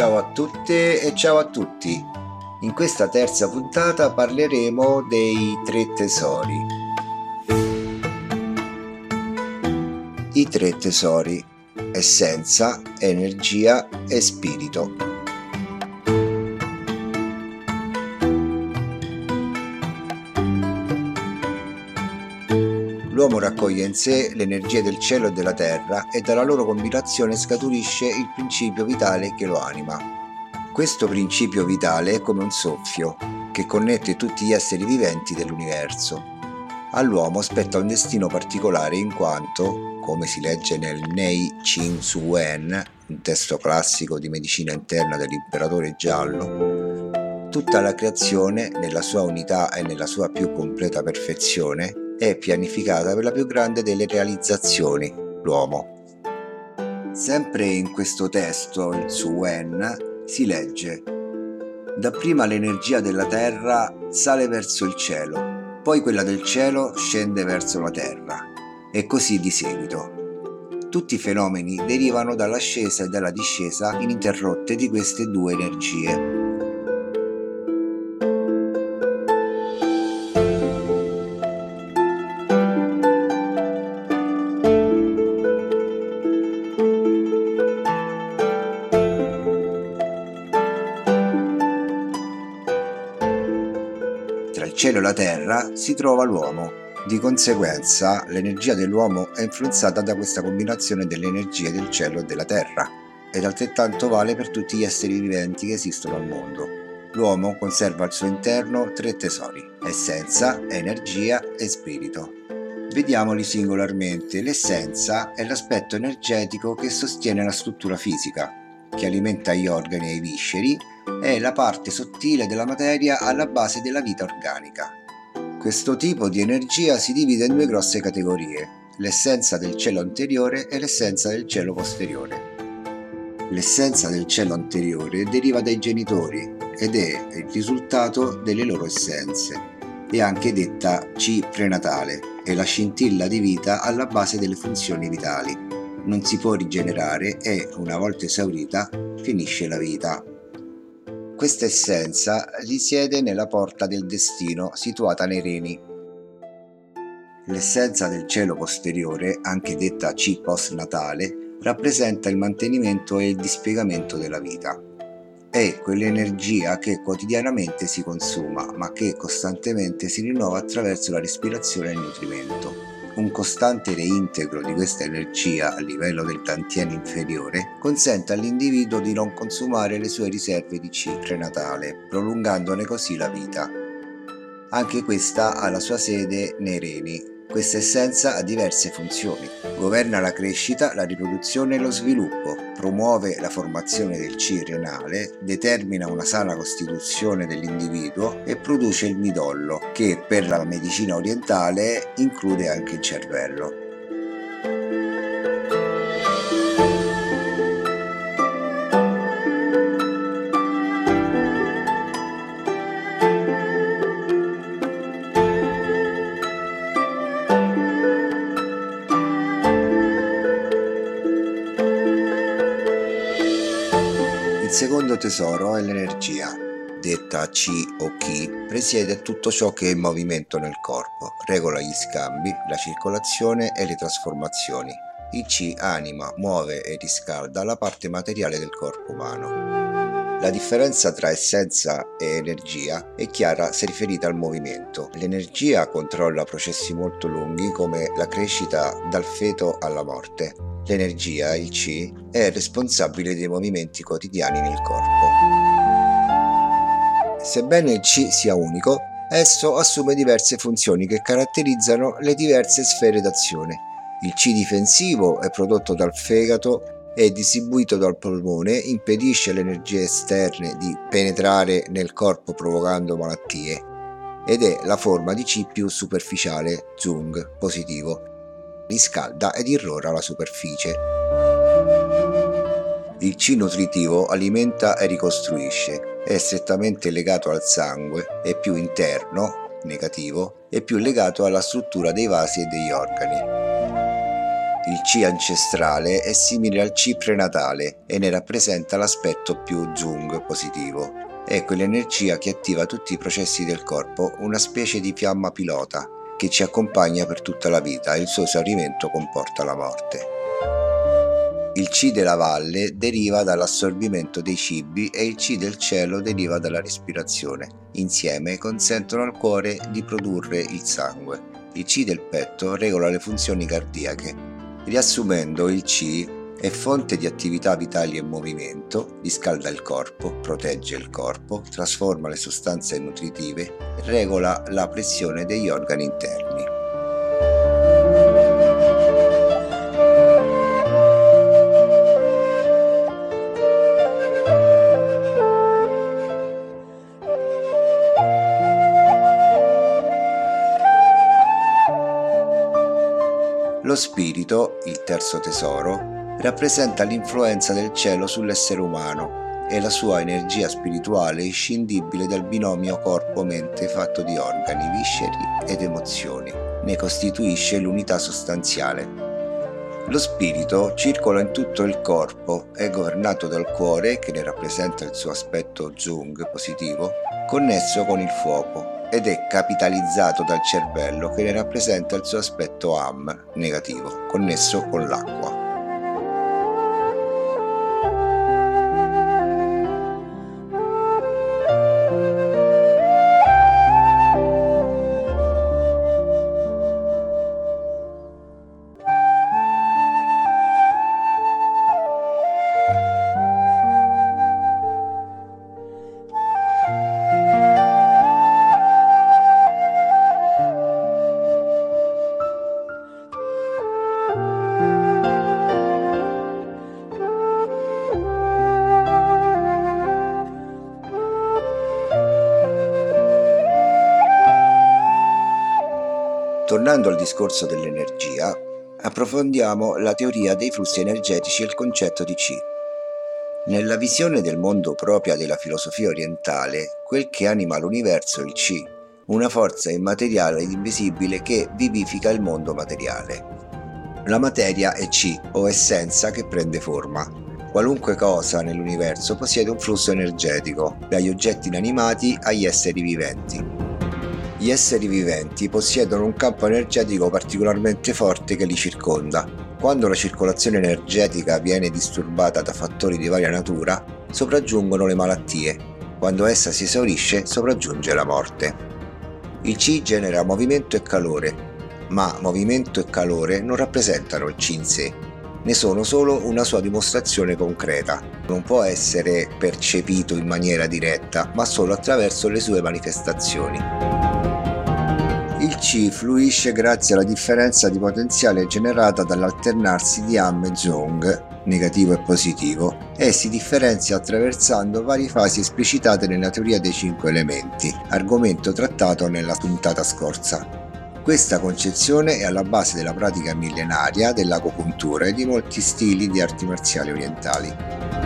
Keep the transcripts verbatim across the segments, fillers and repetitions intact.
Ciao a tutte e ciao a tutti. In questa terza puntata parleremo dei tre tesori. I tre tesori: essenza, energia e spirito. L'uomo raccoglie in sé l'energia del cielo e della terra e dalla loro combinazione scaturisce il principio vitale che lo anima. Questo principio vitale è come un soffio che connette tutti gli esseri viventi dell'universo. All'uomo spetta un destino particolare in quanto, come si legge nel Nei Ching Su Wen, un testo classico di medicina interna dell'imperatore giallo, tutta la creazione, nella sua unità e nella sua più completa perfezione, è pianificata per la più grande delle realizzazioni, l'uomo. Sempre in questo testo, il Su Wen, si legge: dapprima l'energia della terra sale verso il cielo, poi quella del cielo scende verso la terra, e così di seguito. Tutti i fenomeni derivano dall'ascesa e dalla discesa ininterrotte di queste due energie. Tra il cielo e la terra si trova l'uomo. Di conseguenza, l'energia dell'uomo è influenzata da questa combinazione delle energie del cielo e della terra, ed altrettanto vale per tutti gli esseri viventi che esistono al mondo. L'uomo conserva al suo interno tre tesori: essenza, energia e spirito. Vediamoli singolarmente. L'essenza è l'aspetto energetico che sostiene la struttura fisica, che alimenta gli organi e i visceri, è la parte sottile della materia alla base della vita organica. Questo tipo di energia si divide in due grosse categorie: l'essenza del cielo anteriore e l'essenza del cielo posteriore. L'essenza del cielo anteriore deriva dai genitori ed è il risultato delle loro essenze. È anche detta chi prenatale, è la scintilla di vita alla base delle funzioni vitali. Non si può rigenerare e, una volta esaurita, finisce la vita. Questa essenza risiede nella porta del destino situata nei reni. L'essenza del cielo posteriore, anche detta chi postnatale, rappresenta il mantenimento e il dispiegamento della vita. È quell'energia che quotidianamente si consuma, ma che costantemente si rinnova attraverso la respirazione e il nutrimento. Un costante reintegro di questa energia a livello del tantiene inferiore consente all'individuo di non consumare le sue riserve di chi prenatale, prolungandone così la vita. Anche questa ha la sua sede nei reni. Questa essenza ha diverse funzioni. Governa la crescita, la riproduzione e lo sviluppo, promuove la formazione del chi renale, determina una sana costituzione dell'individuo e produce il midollo, che per la medicina orientale include anche il cervello. Il secondo tesoro è l'energia. Detta chi o chi, presiede tutto ciò che è in movimento nel corpo, regola gli scambi, la circolazione e le trasformazioni. Il chi anima, muove e riscalda la parte materiale del corpo umano. La differenza tra essenza e energia è chiara se riferita al movimento. L'energia controlla processi molto lunghi come la crescita dal feto alla morte. L'energia, il chi, è responsabile dei movimenti quotidiani nel corpo. Sebbene il chi sia unico, esso assume diverse funzioni che caratterizzano le diverse sfere d'azione. Il chi difensivo è prodotto dal fegato e distribuito dal polmone, impedisce alle energie esterne di penetrare nel corpo provocando malattie, ed è la forma di chi più superficiale, Zung, positivo. Riscalda ed irrora la superficie. Il chi nutritivo alimenta e ricostruisce, è strettamente legato al sangue, è più interno, negativo, e più legato alla struttura dei vasi e degli organi. Il Qi ancestrale è simile al Qi prenatale e ne rappresenta l'aspetto più Jung positivo. È quell'energia che attiva tutti i processi del corpo, una specie di fiamma pilota che ci accompagna per tutta la vita e il suo esaurimento comporta la morte. Il Qi della valle deriva dall'assorbimento dei cibi e il Qi del cielo deriva dalla respirazione. Insieme consentono al cuore di produrre il sangue. Il Qi del petto regola le funzioni cardiache. Riassumendo, il Qi è fonte di attività vitali e movimento, riscalda il corpo, protegge il corpo, trasforma le sostanze nutritive e regola la pressione degli organi interni. Lo spirito, il terzo tesoro, rappresenta l'influenza del cielo sull'essere umano e la sua energia spirituale inscindibile dal binomio corpo-mente fatto di organi, visceri ed emozioni. Ne costituisce l'unità sostanziale. Lo spirito circola in tutto il corpo, è governato dal cuore, che ne rappresenta il suo aspetto Jung positivo, connesso con il fuoco, ed è capitalizzato dal cervello, che ne rappresenta il suo aspetto Am negativo, connesso con l'acqua. Tornando al discorso dell'energia, approfondiamo la teoria dei flussi energetici e il concetto di Qi. Nella visione del mondo propria della filosofia orientale, quel che anima l'universo è il Qi, una forza immateriale ed invisibile che vivifica il mondo materiale. La materia è Qi, o essenza che prende forma. Qualunque cosa nell'universo possiede un flusso energetico, dagli oggetti inanimati agli esseri viventi. Gli esseri viventi possiedono un campo energetico particolarmente forte che li circonda. Quando la circolazione energetica viene disturbata da fattori di varia natura, sopraggiungono le malattie. Quando essa si esaurisce, sopraggiunge la morte. Il Qi genera movimento e calore, ma movimento e calore non rappresentano il Qi in sé, ne sono solo una sua dimostrazione concreta. Non può essere percepito in maniera diretta, ma solo attraverso le sue manifestazioni. Il Qi fluisce grazie alla differenza di potenziale generata dall'alternarsi di Am e Jung, negativo e positivo, e si differenzia attraversando varie fasi esplicitate nella teoria dei cinque elementi, argomento trattato nella puntata scorsa. Questa concezione è alla base della pratica millenaria dell'agopuntura e di molti stili di arti marziali orientali.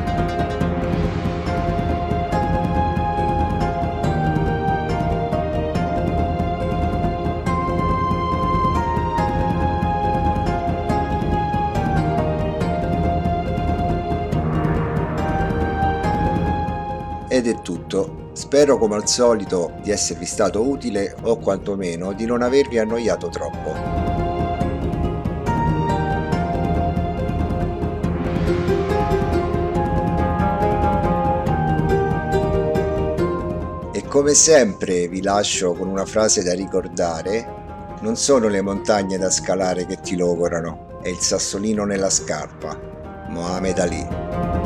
Ed è tutto. Spero come al solito di esservi stato utile o quantomeno di non avervi annoiato troppo. E come sempre vi lascio con una frase da ricordare: non sono le montagne da scalare che ti logorano, è il sassolino nella scarpa. Muhammad Ali.